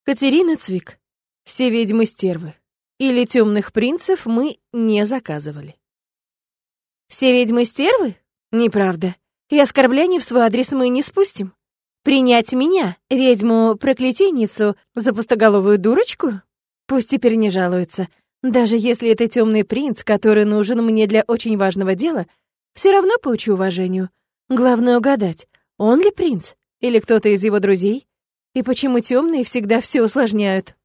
Катерина Цвик. Все ведьмы стервы. Или темных принцев мы не заказывали. Все ведьмы стервы? Неправда. И оскорблений в свой адрес мы не спустим. Принять меня, ведьму-проклятийницу, за пустоголовую дурочку? Пусть теперь не жалуются. Даже если это темный принц, который нужен мне для очень важного дела, все равно поучу уважению. Главное угадать, он ли принц или кто-то из его друзей? И почему темные всегда все усложняют?